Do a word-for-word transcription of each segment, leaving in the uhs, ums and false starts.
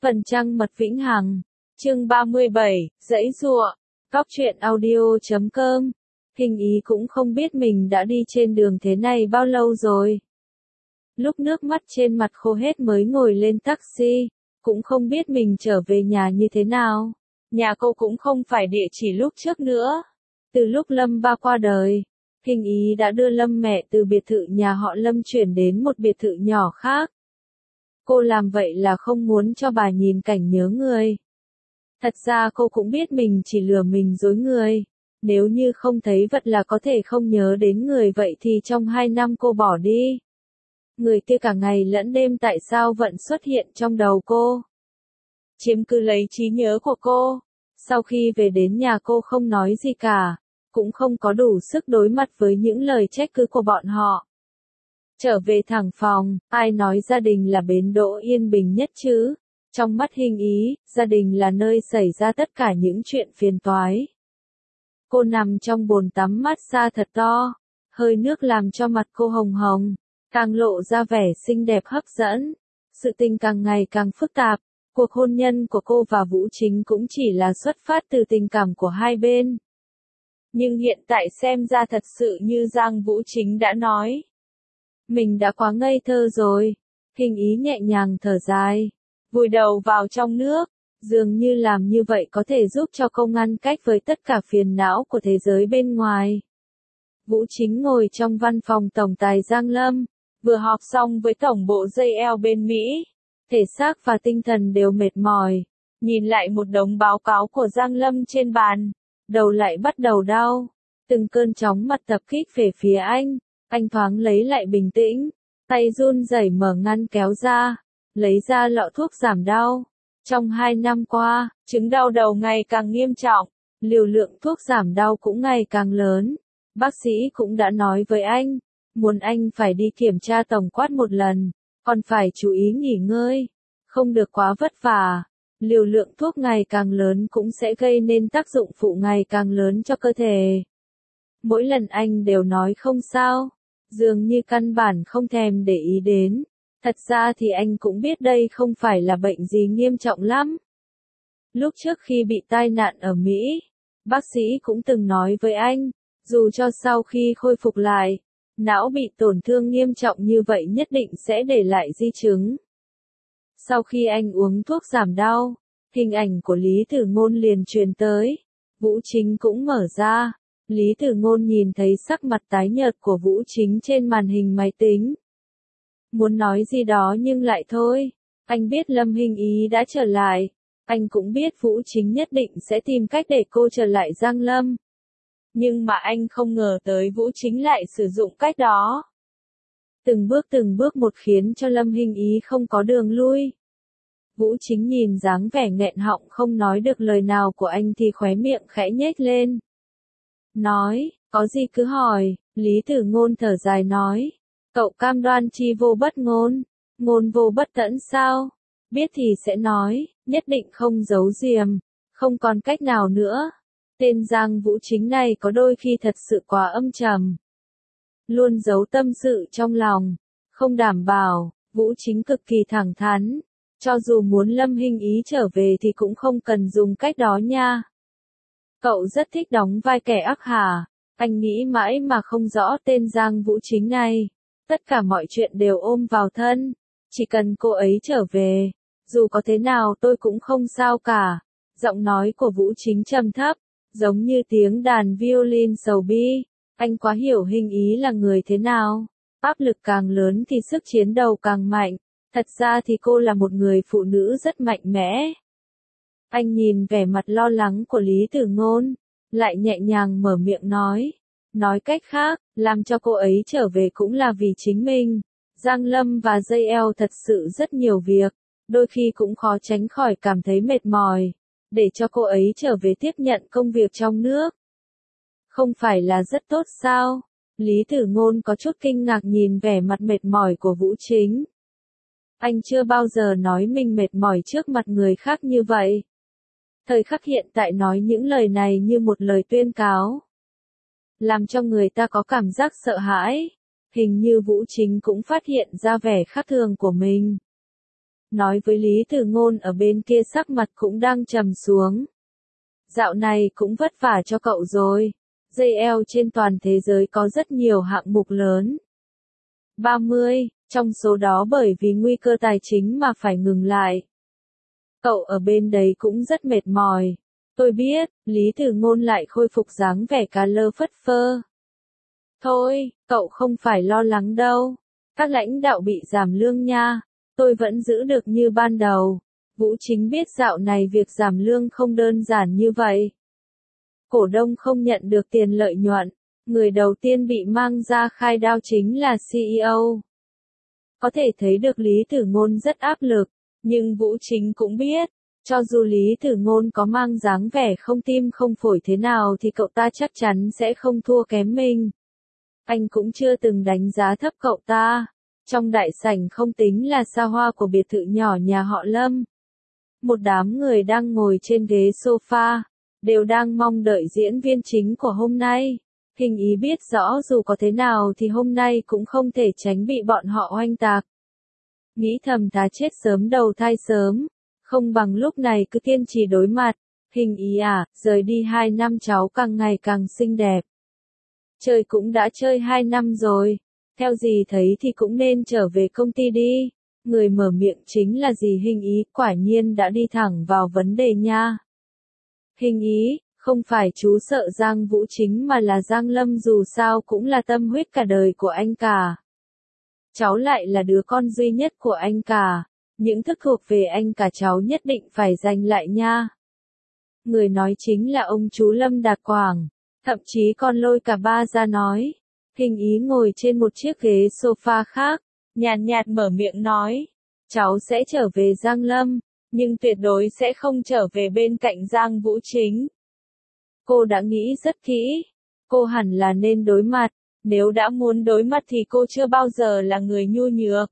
Phần trăng mật vĩnh hằng. Chương ba mươi bảy, giãy giụa. Góc truyện audio chấm com. Hình ý cũng không biết mình đã đi trên đường thế này bao lâu rồi. Lúc nước mắt trên mặt khô hết mới ngồi lên taxi, cũng không biết mình trở về nhà như thế nào. Nhà cô cũng không phải địa chỉ lúc trước nữa. Từ lúc Lâm ba qua đời, Hình ý đã đưa Lâm mẹ từ biệt thự nhà họ Lâm chuyển đến một biệt thự nhỏ khác. Cô làm vậy là không muốn cho bà nhìn cảnh nhớ người. Thật ra cô cũng biết mình chỉ lừa mình dối người. Nếu như không thấy vật là có thể không nhớ đến người vậy thì trong hai năm cô bỏ đi. Người kia cả ngày lẫn đêm tại sao vẫn xuất hiện trong đầu cô. Chiếm cứ lấy trí nhớ của cô. Sau khi về đến nhà cô không nói gì cả, cũng không có đủ sức đối mặt với những lời trách cứ của bọn họ. Trở về thẳng phòng, ai nói gia đình là bến đỗ yên bình nhất chứ? Trong mắt Hình ý, gia đình là nơi xảy ra tất cả những chuyện phiền toái. Cô nằm trong bồn tắm massage thật to, hơi nước làm cho mặt cô hồng hồng, càng lộ ra vẻ xinh đẹp hấp dẫn. Sự tình càng ngày càng phức tạp, cuộc hôn nhân của cô và Vũ Chính cũng chỉ là xuất phát từ tình cảm của hai bên. Nhưng hiện tại xem ra thật sự như Giang Vũ Chính đã nói. Mình đã quá ngây thơ rồi. Hình ý nhẹ nhàng thở dài, vùi đầu vào trong nước, dường như làm như vậy có thể giúp cho cô ngăn cách với tất cả phiền não của thế giới bên ngoài. Vũ Chính ngồi trong văn phòng tổng tài Giang Lâm, vừa họp xong với tổng bộ gi eo bên Mỹ, thể xác và tinh thần đều mệt mỏi, nhìn lại một đống báo cáo của Giang Lâm trên bàn, đầu lại bắt đầu đau, từng cơn chóng mặt tập kích về phía anh. Anh thoáng lấy lại bình tĩnh, tay run rẩy mở ngăn kéo ra, lấy ra lọ thuốc giảm đau. Trong hai năm qua, chứng đau đầu ngày càng nghiêm trọng, liều lượng thuốc giảm đau cũng ngày càng lớn. Bác sĩ cũng đã nói với anh, muốn anh phải đi kiểm tra tổng quát một lần, còn phải chú ý nghỉ ngơi, không được quá vất vả. Liều lượng thuốc ngày càng lớn cũng sẽ gây nên tác dụng phụ ngày càng lớn cho cơ thể. Mỗi lần anh đều nói không sao, dường như căn bản không thèm để ý đến. Thật ra thì anh cũng biết đây không phải là bệnh gì nghiêm trọng lắm. Lúc trước khi bị tai nạn ở Mỹ, bác sĩ cũng từng nói với anh, dù cho sau khi khôi phục lại, não bị tổn thương nghiêm trọng như vậy nhất định sẽ để lại di chứng. Sau khi anh uống thuốc giảm đau, hình ảnh của Lý Tử Ngôn liền truyền tới. Vũ Chính cũng mở ra. Lý Tử Ngôn nhìn thấy sắc mặt tái nhợt của Vũ Chính trên màn hình máy tính. Muốn nói gì đó nhưng lại thôi. Anh biết Lâm Hình ý đã trở lại. Anh cũng biết Vũ Chính nhất định sẽ tìm cách để cô trở lại Giang Lâm. Nhưng mà anh không ngờ tới Vũ Chính lại sử dụng cách đó. Từng bước từng bước một khiến cho Lâm Hình ý không có đường lui. Vũ Chính nhìn dáng vẻ nghẹn họng không nói được lời nào của anh thì khóe miệng khẽ nhếch lên. Nói, có gì cứ hỏi. Lý Tử Ngôn thở dài nói. Cậu cam đoan chi vô bất ngôn, ngôn vô bất tẫn sao? Biết thì sẽ nói, nhất định không giấu giềm, không còn cách nào nữa. Tên Giang Vũ Chính này có đôi khi thật sự quá âm trầm. Luôn giấu tâm sự trong lòng, không đảm bảo. Vũ Chính cực kỳ thẳng thắn. Cho dù muốn Lâm Hình ý trở về thì cũng không cần dùng cách đó nha. Cậu rất thích đóng vai kẻ ác hả? Anh nghĩ mãi mà không rõ tên Giang Vũ Chính này. Tất cả mọi chuyện đều ôm vào thân. Chỉ cần cô ấy trở về, dù có thế nào tôi cũng không sao cả. Giọng nói của Vũ Chính trầm thấp, giống như tiếng đàn violin sầu bi. Anh quá hiểu Hình ý là người thế nào. Áp lực càng lớn thì sức chiến đấu càng mạnh. Thật ra thì cô là một người phụ nữ rất mạnh mẽ. Anh nhìn vẻ mặt lo lắng của Lý Tử Ngôn, lại nhẹ nhàng mở miệng nói. Nói cách khác, làm cho cô ấy trở về cũng là vì chính mình. Giang Lâm và gi eo thật sự rất nhiều việc, đôi khi cũng khó tránh khỏi cảm thấy mệt mỏi. Để cho cô ấy trở về tiếp nhận công việc trong nước. Không phải là rất tốt sao? Lý Tử Ngôn có chút kinh ngạc nhìn vẻ mặt mệt mỏi của Vũ Chính. Anh chưa bao giờ nói mình mệt mỏi trước mặt người khác như vậy. Thời khắc hiện tại nói những lời này như một lời tuyên cáo. Làm cho người ta có cảm giác sợ hãi. Hình như Vũ Chính cũng phát hiện ra vẻ khác thường của mình. nói với Lý Tử Ngôn ở bên kia sắc mặt cũng đang trầm xuống. Dạo này cũng vất vả cho cậu rồi. Dây eo trên toàn thế giới có rất nhiều hạng mục lớn. ba mươi, trong số đó bởi vì nguy cơ tài chính mà phải ngừng lại. Cậu ở bên đấy cũng rất mệt mỏi. Tôi biết, Lý Tử Ngôn lại khôi phục dáng vẻ cá lơ phất phơ. Thôi, cậu không phải lo lắng đâu. Các lãnh đạo bị giảm lương nha. Tôi vẫn giữ được như ban đầu. Vũ Chính biết dạo này việc giảm lương không đơn giản như vậy. Cổ đông không nhận được tiền lợi nhuận. Người đầu tiên bị mang ra khai đao chính là xê e ô. Có thể thấy được Lý Tử Ngôn rất áp lực. Nhưng Vũ Chính cũng biết, cho dù Lý Tử Ngôn có mang dáng vẻ không tim không phổi thế nào thì cậu ta chắc chắn sẽ không thua kém mình. Anh cũng chưa từng đánh giá thấp cậu ta. Trong đại sảnh không tính là xa hoa của biệt thự nhỏ nhà họ Lâm. Một đám người đang ngồi trên ghế sofa, đều đang mong đợi diễn viên chính của hôm nay. Hình ý biết rõ dù có thế nào thì hôm nay cũng không thể tránh bị bọn họ oanh tạc. Nghĩ thầm tá chết sớm đầu thai sớm, không bằng lúc này cứ kiên trì đối mặt. Hình ý à, rời đi hai năm cháu càng ngày càng xinh đẹp. Chơi cũng đã chơi hai năm rồi, theo gì thấy thì cũng nên trở về công ty đi. Người mở miệng chính là dì Hình ý, quả nhiên đã đi thẳng vào vấn đề nha. Hình ý, không phải chú sợ Giang Vũ Chính mà là Giang Lâm, dù sao cũng là tâm huyết cả đời của anh cả. Cháu lại là đứa con duy nhất của anh cả, những thức thuộc về anh cả cháu nhất định phải giành lại nha. Người nói chính là ông chú Lâm Đạt Quảng, thậm chí còn lôi cả ba ra nói. Hình ý ngồi trên một chiếc ghế sofa khác, nhàn nhạt mở miệng nói, cháu sẽ trở về Giang Lâm, nhưng tuyệt đối sẽ không trở về bên cạnh Giang Vũ Chính. Cô đã nghĩ rất kỹ, cô hẳn là nên đối mặt, nếu đã muốn đối mặt thì cô chưa bao giờ là người nhu nhược.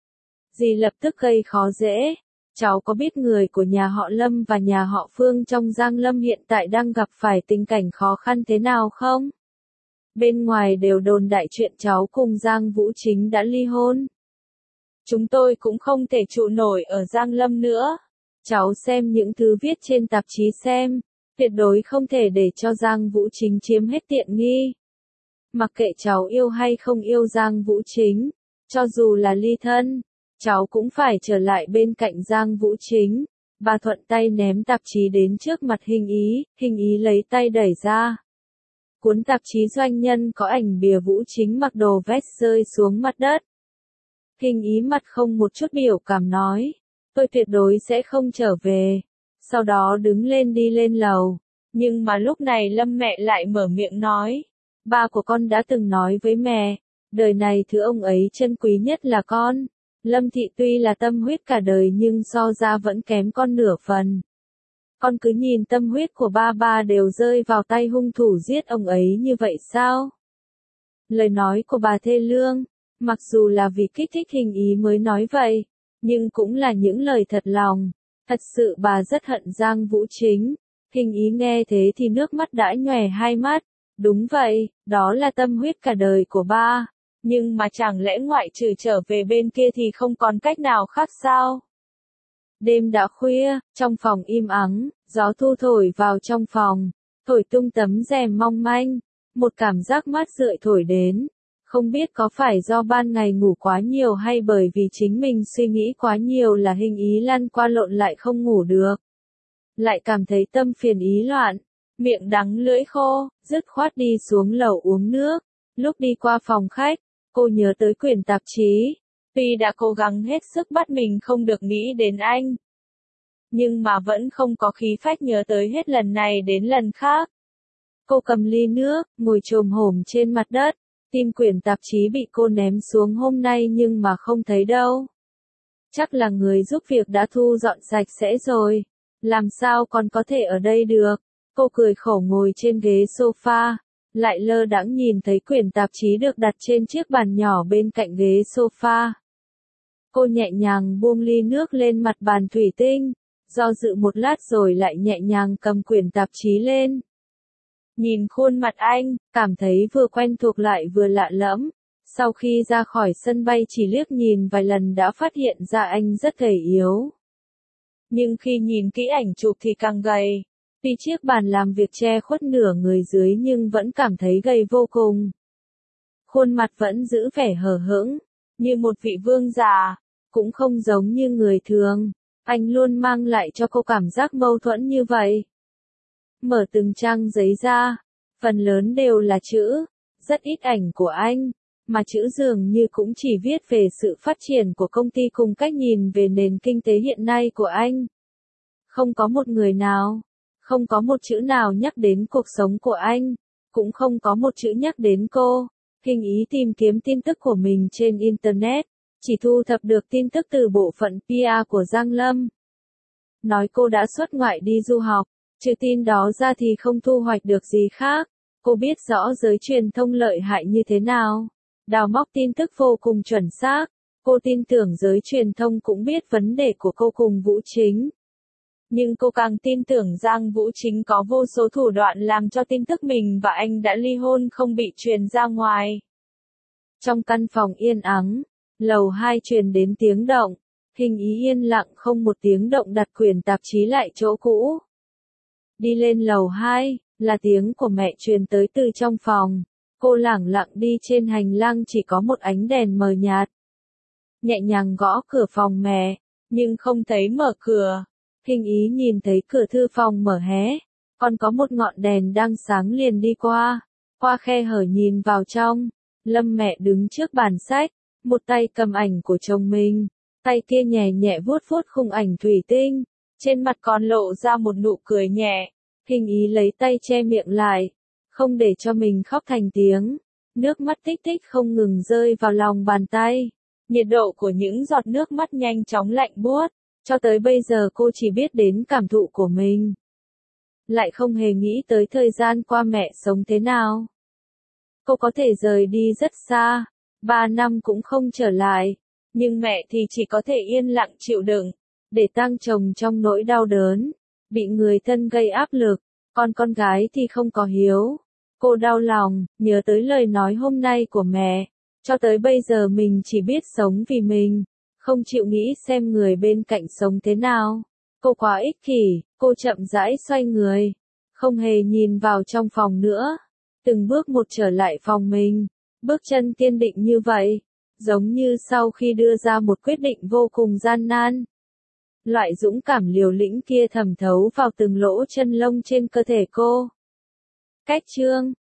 Dì lập tức gây khó dễ, cháu có biết người của nhà họ Lâm và nhà họ Phương trong Giang Lâm hiện tại đang gặp phải tình cảnh khó khăn thế nào không? Bên ngoài đều đồn đại chuyện cháu cùng Giang Vũ Chính đã ly hôn. Chúng tôi cũng không thể trụ nổi ở Giang Lâm nữa. Cháu xem những thứ viết trên tạp chí xem, tuyệt đối không thể để cho Giang Vũ Chính chiếm hết tiện nghi. Mặc kệ cháu yêu hay không yêu Giang Vũ Chính, cho dù là ly thân, cháu cũng phải trở lại bên cạnh Giang Vũ Chính. Bà thuận tay ném tạp chí đến trước mặt Hình ý, Hình ý lấy tay đẩy ra. Cuốn tạp chí doanh nhân có ảnh bìa Vũ Chính mặc đồ vest rơi xuống mặt đất. Hình ý mặt không một chút biểu cảm nói, tôi tuyệt đối sẽ không trở về. Sau đó đứng lên đi lên lầu. Nhưng mà lúc này Lâm mẹ lại mở miệng nói, ba của con đã từng nói với mẹ, đời này thứ ông ấy trân quý nhất là con. Lâm Thị tuy là tâm huyết cả đời nhưng so ra vẫn kém con nửa phần. Con cứ nhìn tâm huyết của ba ba đều rơi vào tay hung thủ giết ông ấy như vậy sao? Lời nói của bà thê lương, mặc dù là vì kích thích Hình ý mới nói vậy, nhưng cũng là những lời thật lòng. Thật sự bà rất hận Giang Vũ Chính. Hình ý nghe thế thì nước mắt đã nhòe hai mắt. Đúng vậy, đó là tâm huyết cả đời của ba. Nhưng mà chẳng lẽ ngoại trừ trở về bên kia thì không còn cách nào khác sao? Đêm đã khuya, trong phòng im ắng, gió thu thổi vào trong phòng, thổi tung tấm rèm mong manh, một cảm giác mát rượi thổi đến. Không biết có phải do ban ngày ngủ quá nhiều hay bởi vì chính mình suy nghĩ quá nhiều là Hình ý lăn qua lộn lại không ngủ được. Lại cảm thấy tâm phiền ý loạn, miệng đắng lưỡi khô, dứt khoát đi xuống lầu uống nước. Lúc đi qua phòng khách, cô nhớ tới quyển tạp chí. Tuy đã cố gắng hết sức bắt mình không được nghĩ đến anh, nhưng mà vẫn không có khí phách nhớ tới hết lần này đến lần khác. Cô cầm ly nước, ngồi chồm hổm trên mặt đất, tìm quyển tạp chí bị cô ném xuống hôm nay nhưng mà không thấy đâu. Chắc là người giúp việc đã thu dọn sạch sẽ rồi. Làm sao còn có thể ở đây được? Cô cười khổ ngồi trên ghế sofa, lại lơ đãng nhìn thấy quyển tạp chí được đặt trên chiếc bàn nhỏ bên cạnh ghế sofa. Cô nhẹ nhàng buông ly nước lên mặt bàn thủy tinh, do dự một lát rồi lại nhẹ nhàng cầm quyển tạp chí lên. Nhìn khuôn mặt anh, cảm thấy vừa quen thuộc lại vừa lạ lẫm. Sau khi ra khỏi sân bay chỉ liếc nhìn vài lần đã phát hiện ra anh rất gầy yếu. Nhưng khi nhìn kỹ ảnh chụp thì càng gầy. Tuy chiếc bàn làm việc che khuất nửa người dưới nhưng vẫn cảm thấy gầy vô cùng. Khuôn mặt vẫn giữ vẻ hờ hững, như một vị vương già, cũng không giống như người thường. Anh luôn mang lại cho cô cảm giác mâu thuẫn như vậy. Mở từng trang giấy ra, phần lớn đều là chữ, rất ít ảnh của anh, mà chữ dường như cũng chỉ viết về sự phát triển của công ty cùng cách nhìn về nền kinh tế hiện nay của anh. Không có một người nào, không có một chữ nào nhắc đến cuộc sống của anh, cũng không có một chữ nhắc đến cô. Hình ý tìm kiếm tin tức của mình trên Internet, chỉ thu thập được tin tức từ bộ phận pê e của Giang Lâm. Nói cô đã xuất ngoại đi du học, trừ tin đó ra thì không thu hoạch được gì khác. Cô biết rõ giới truyền thông lợi hại như thế nào, đào móc tin tức vô cùng chuẩn xác. Cô tin tưởng giới truyền thông cũng biết vấn đề của cô cùng Vũ Chính. Nhưng cô càng tin tưởng Giang Vũ Chính có vô số thủ đoạn làm cho tin tức mình và anh đã ly hôn không bị truyền ra ngoài. Trong căn phòng yên ắng, lầu hai truyền đến tiếng động, Hình ý yên lặng không một tiếng động đặt quyển tạp chí lại chỗ cũ. Đi lên lầu hai, là tiếng của mẹ truyền tới từ trong phòng. Cô lẳng lặng đi trên hành lang chỉ có một ánh đèn mờ nhạt. Nhẹ nhàng gõ cửa phòng mẹ, nhưng không thấy mở cửa. Hình ý nhìn thấy cửa thư phòng mở hé, còn có một ngọn đèn đang sáng liền đi qua. Qua khe hở nhìn vào trong, Lâm mẹ đứng trước bàn sách, một tay cầm ảnh của chồng mình, tay kia nhẹ nhẹ vuốt vuốt khung ảnh thủy tinh, trên mặt còn lộ ra một nụ cười nhẹ. Hình ý lấy tay che miệng lại, không để cho mình khóc thành tiếng. Nước mắt tích tích không ngừng rơi vào lòng bàn tay. Nhiệt độ của những giọt nước mắt nhanh chóng lạnh buốt. Cho tới bây giờ cô chỉ biết đến cảm thụ của mình. Lại không hề nghĩ tới thời gian qua mẹ sống thế nào. Cô có thể rời đi rất xa, ba năm cũng không trở lại. Nhưng mẹ thì chỉ có thể yên lặng chịu đựng, để tang chồng trong nỗi đau đớn, bị người thân gây áp lực, còn con gái thì không có hiếu. Cô đau lòng, nhớ tới lời nói hôm nay của mẹ, cho tới bây giờ mình chỉ biết sống vì mình, không chịu nghĩ xem người bên cạnh sống thế nào. Cô quá ích kỷ, cô chậm rãi xoay người, không hề nhìn vào trong phòng nữa, từng bước một trở lại phòng mình, bước chân kiên định như vậy. Giống như sau khi đưa ra một quyết định vô cùng gian nan. Loại dũng cảm liều lĩnh kia thẩm thấu vào từng lỗ chân lông trên cơ thể cô. Cách chương